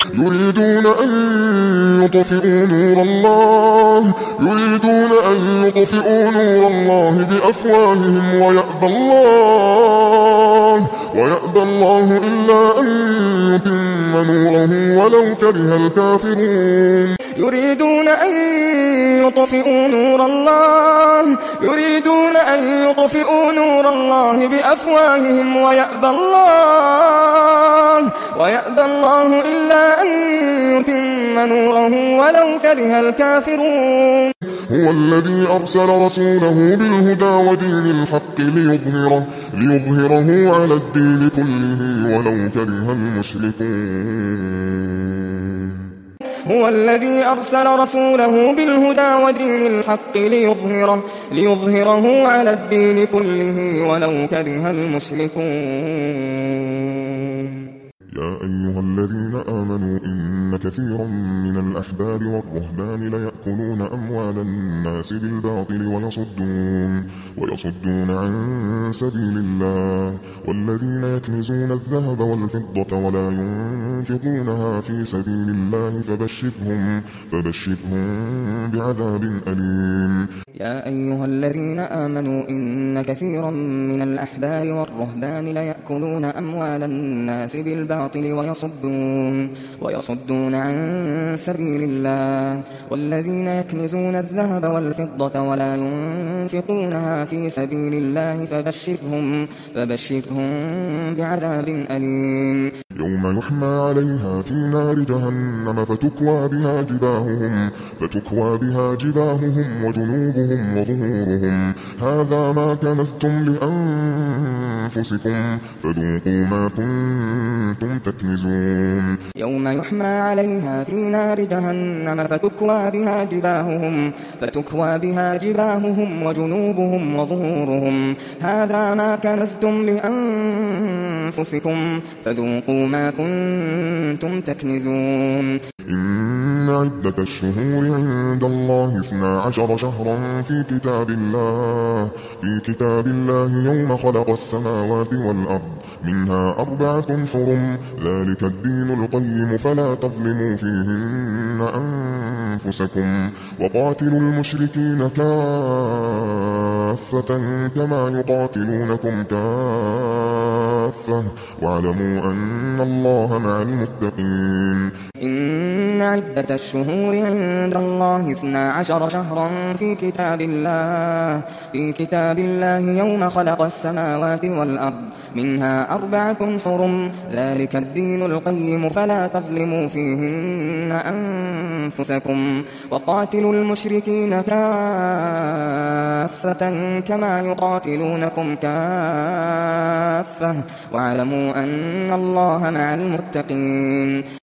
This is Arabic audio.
يريدون أن يطفئوا نور الله بأفواههم ويأبى الله إلا أن يتم نوره ولو كره الكافرون. يريدون أن يطفئوا نور الله بأفواههم ويأبى الله إلا أن يتم نوره ولو كره الكافرون. هو الذي أرسل رسوله بالهدى ودين الحق ليظهره على الدين كله ولو كره المشركون. هو الذي أرسل رسوله بالهدى ودين الحق ليظهره على الدين كله ولو كره المشركون. يا أيها الذين آمنوا إن كثيرا من الأحبار والرهبان ليأكلون أموال الناس بالباطل ويصدون عن سبيل الله والذين يكنزون الذهب والفضة ولا ينفقونها في سبيل الله فبشرهم بعذاب أليم. يا أيها الذين آمنوا إن كثيرا من الأحبار والرهبان ليأكلون أموال الناس بالباطل ويصدون عن سبيل الله والذين يكنزون الذهب والفضة ولا ينفقونها في سبيل الله فبشرهم بعذاب أليم. يوم يحمى عليها في نار جهنم فتكوى بها جباههم وجنوبهم وظهورهم هذا ما كنزتم لأنفسكم فذوقوا ما كنتم تكنزون. يوم يحمى عليها في نار جهنم فتكوى بها جباههم وجنوبهم وظهورهم هذا ما كنزتم لأنفسكم فذوقوا ما كنتم تكنزون. إن عدة الشهور عند الله 12 شهرا في كتاب الله يوم خلق السماوات والأرض منها 4 حرم ذلك الدين القيم فلا تظلموا فيهن أنفسكم وقاتلوا المشركين كافة كما يقاتلونكم كافة واعلموا أن الله مع المتقين. إن عدة الشهور عند الله 12 شهرا في كتاب الله يوم خلق السماوات والأرض منها 4 حرم ذلك الدين القيم فلا تظلموا فيهن أنفسكم وقاتلوا المشركين كافة كما يقاتلونكم كافة واعلموا أن الله مع المتقين.